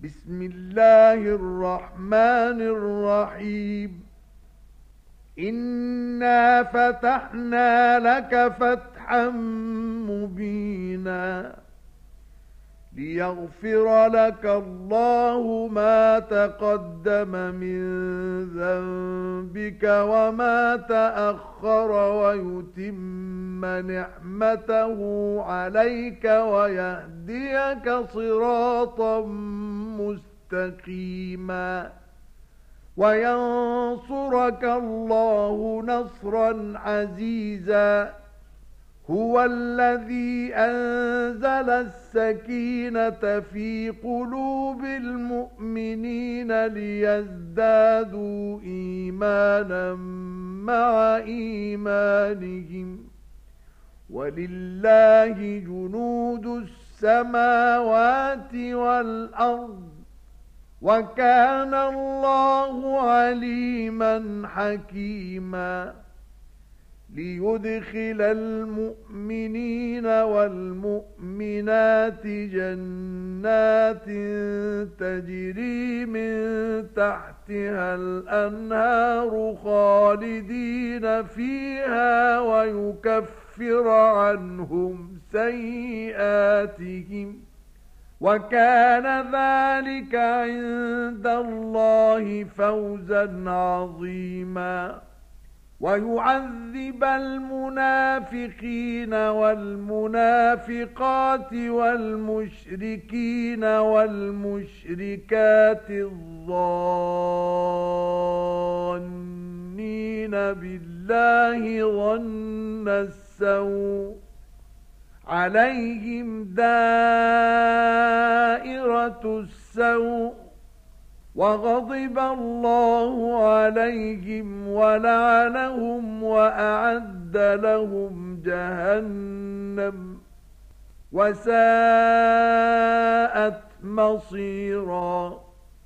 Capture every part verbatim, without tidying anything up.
بسم الله الرحمن الرحيم إنا فتحنا لك فتحا مبينا ليغفر لك الله ما تقدم من ذنبك وما تأخر ويتم نعمته عليك ويهديك صراطا مستقيما وينصرك الله نصرا عزيزا هو الذي أنزل السكينة في قلوب المؤمنين ليزدادوا إيمانا مع إيمانهم ولله جنود السماوات والأرض وكان الله عليما حكيما ليدخل المؤمنين والمؤمنات جنات تجري من تحتها الأنهار خالدين فيها ويكفر عنهم سيئاتهم وكان ذلك عند الله فوزا عظيما ويعذب المنافقين والمنافقات والمشركين والمشركات الظانين بالله ظن السوء عليهم دائرة السوء وغضب الله عليهم ولعنهم وأعد لهم جهنم وساءت مصيرا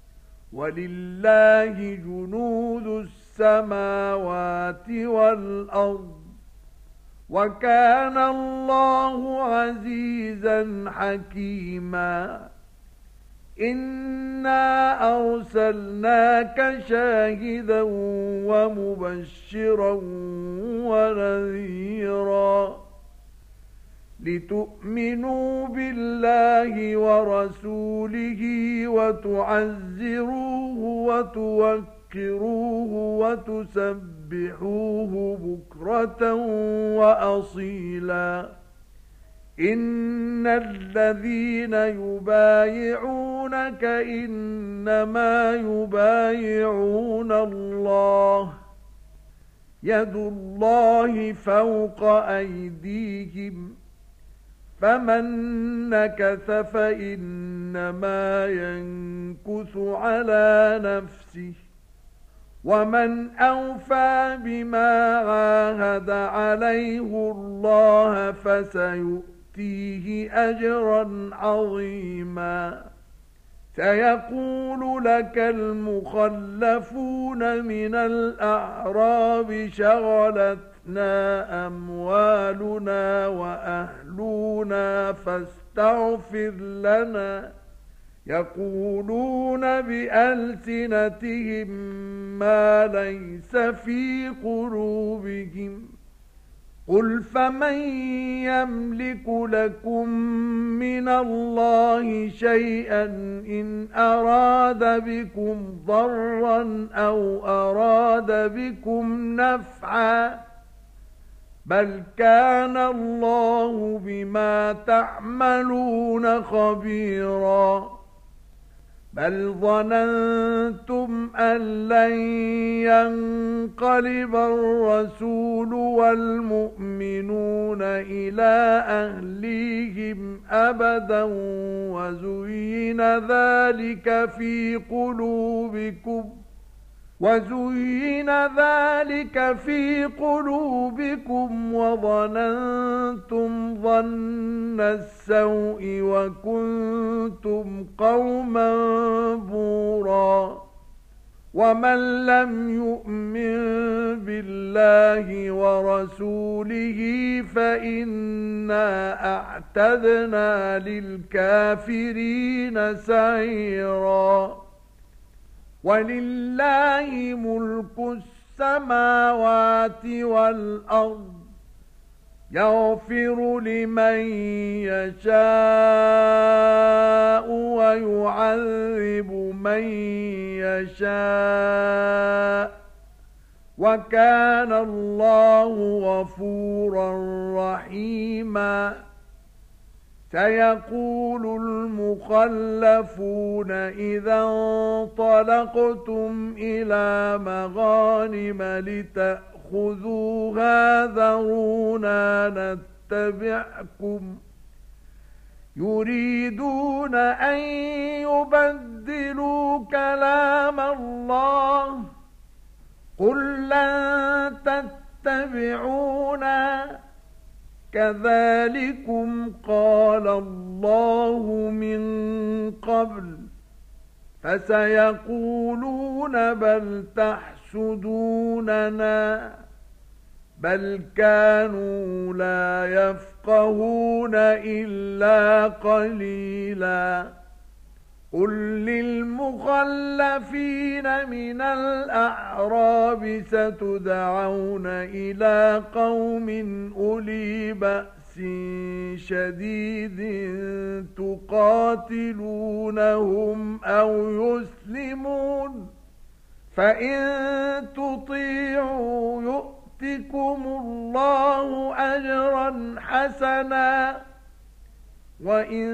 ولله جنود السماوات والأرض وكان الله عزيزا حكيما إنا أرسلناك شاهدا ومبشرا ونذيرا لتؤمنوا بالله ورسوله وتعزروه وتوكروه وتسبحوه بكرة وأصيلا إن الذين يبايعونك إنما يبايعون الله يد الله فوق أيديهم فمن نكث فإنما ينكث على نفسه ومن أوفى بما عاهد عليه الله فسيؤتيه فيه أجرا عظيما سيقول لك المخلفون من الأعراب شغلتنا أموالنا وأهلنا فاستغفر لنا يقولون بألسنتهم ما ليس في قلوبهم قل فمن يملك لكم من الله شيئا إن أراد بكم ضرا أو أراد بكم نفعا بل كان الله بما تعملون خبيرا بل ظننتم أن لن ينقلب الرسول والمؤمنون إلى أهليهم أبدا وزين ذلك في قلوبكم وزين ذلك في قلوبكم وظننتم ظن السوء وكنتم قوما بورا ومن لم يؤمن بالله ورسوله فإنا أعتدنا للكافرين سعيرا ولله ملك السماوات والأرض يغفر لمن يشاء ويعذب من يشاء وكان الله غفورا رحيما سيقول المخلفون إذا انطلقتم إلى مغانم لتأخذوها ذرونا نتبعكم يريدون أن يبدلوا كلام الله قل لن تتبعونا كذلكم قال الله من قبل فسيقولون بل تحسدوننا بل كانوا لا يفقهون إلا قليلا قل للمخلفين من الأعراب ستدعون إلى قوم أولي بأس شديد تقاتلونهم أو يسلمون فإن تطيعوا يؤتكم الله أجرا حسنا وإن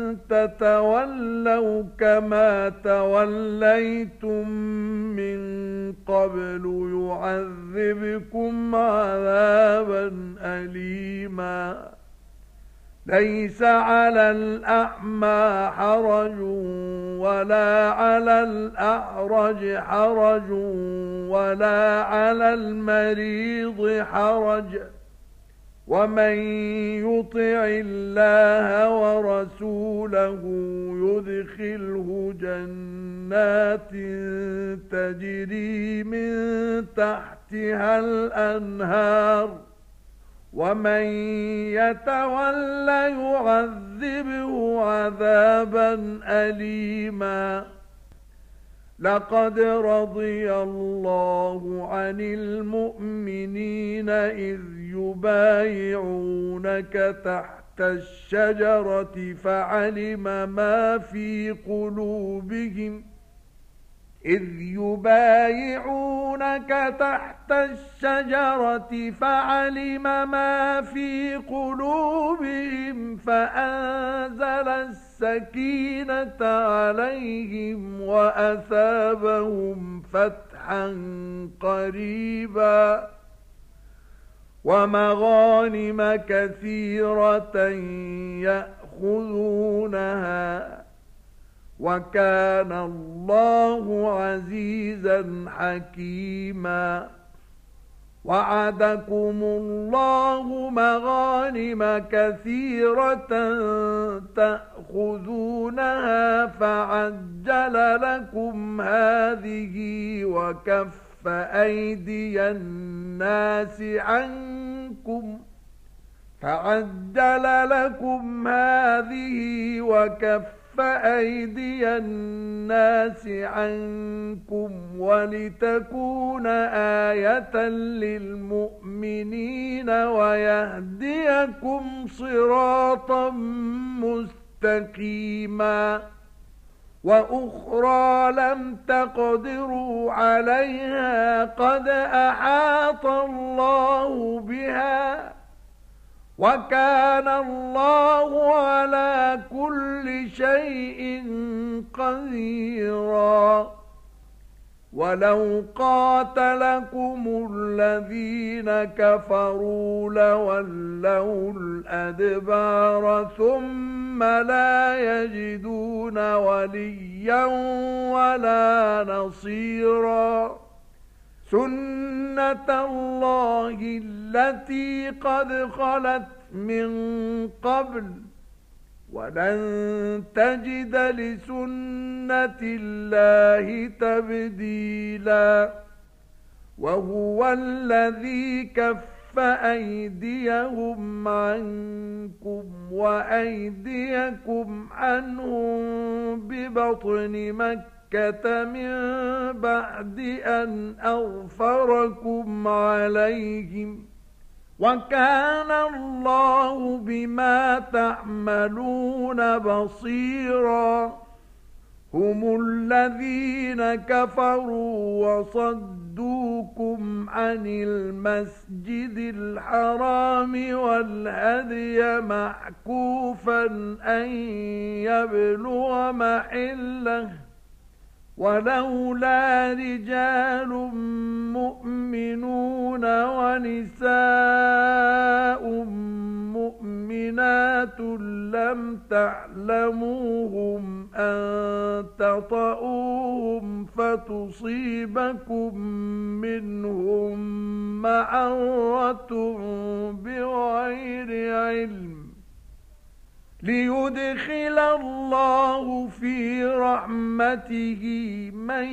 تتولوا كما توليتم من قبل يعذبكم عذابا أليما ليس على الأعمى حرج ولا على الأعرج حرج ولا على المريض حرج ومن يطع الله ورسوله يدخله جنات تجري من تحتها الأنهار ومن يتول يعذبه عذابا أليما لقد رضي الله عن المؤمنين إذ يبايعونك تحت الشجرة فعلم ما في قلوبهم إذ يبايعونك تحت الشجرة فعلم ما في قلوبهم فأنزل السكينة عليهم وأثابهم فتحا قريبا ومغانم كثيرة يأخذونها وكان الله عزيزا حكيما وعدكم الله مغانم كثيرة تأخذونها فعجل لكم هذه وكف أيدي الناس عنكم فعجل لكم هذه وكف فأيدي الناس عنكم ولتكون آية للمؤمنين ويهديكم صراطا مستقيما وأخرى لم تقدروا عليها قد أحاط الله بها وكان الله على كل شيء قديرا ولو قاتلكم الذين كفروا لولوا الأدبار ثم لا يجدون وليا ولا نصيرا سنة الله التي قد خلت من قبل ولن تجد لسنة الله تبديلا وهو الذي كف أيديهم عنكم وأيديكم عنهم ببطن مكة من بعد أن أغفركم عليهم وكان الله بما تعملون بصيرا هم الذين كفروا وصدوكم عن المسجد الحرام والهدي معكوفا أن يبلغ محله ولولا رجال مؤمنون ونساء مؤمنات لم تعلموهم أن تطؤوهم فتصيبكم منهم معرة بغير علم ليدخل الله في رحمته من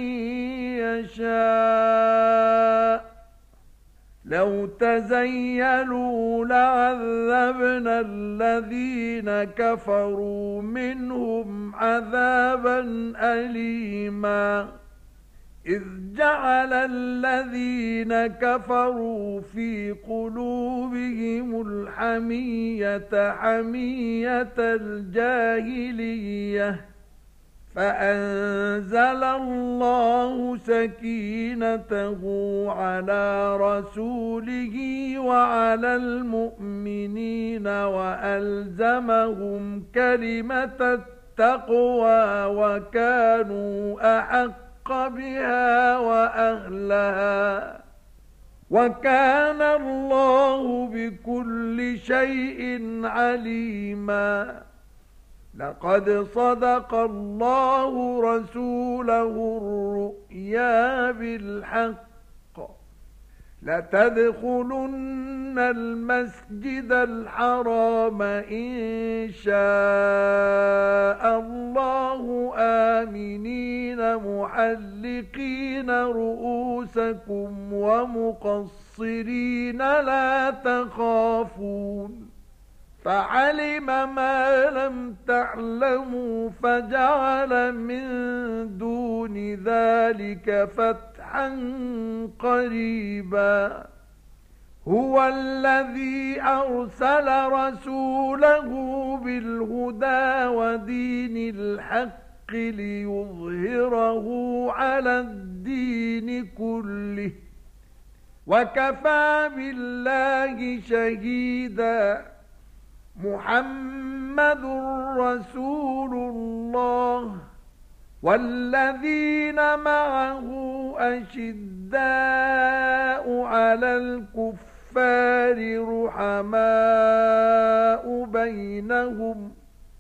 يشاء لو تزيلوا لعذبنا الذين كفروا منهم عذابا أليما إذ جعل الذين كفروا في قلوبهم الحمية حمية الجاهلية فأنزل الله سكينته على رسوله وعلى المؤمنين وألزمهم كلمة التقوى وكانوا أحق بها وأهلها وكان الله بكل شيء عليما لقد صدق الله رسوله الرؤيا بالحق لتدخلن المسجد الحرام إن شاء الله آمنين محلقين رؤوسكم ومقصرين لا تخافون فعلم ما لم تعلموا فجعل من دون ذلك فتحا قريبا هو الذي أرسل رسوله بالهدى ودين الحق ليظهره على الدين كله وكفى بالله شهيدا محمد رسول الله والذين معه أشداء على الكفار رحماء بينهم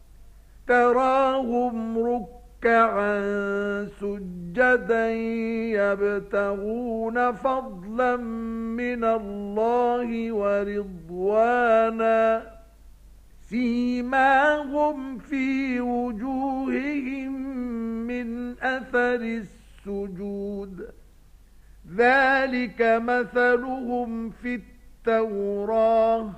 تراهم ركعا سجدا يبتغون فضلا من الله ورضوانا سيماهم في وجوههم من أثر السجود ذلك مثلهم في التوراة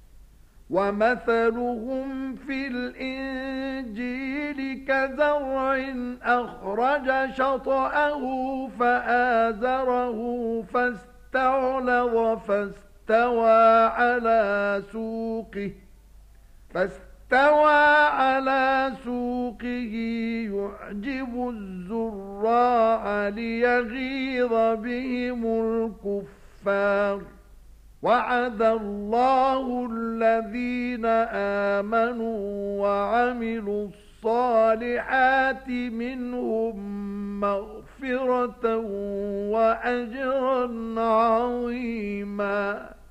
ومثلهم في الإنجيل كزرع أخرج شطأه فآزره فاستغلظ فاستوى على سوقه فاستوى على سوقه يعجب الزراع ليغيظ بهم الكفار وعد الله الذين آمنوا وعملوا الصالحات منهم مغفرة وأجرا عظيما.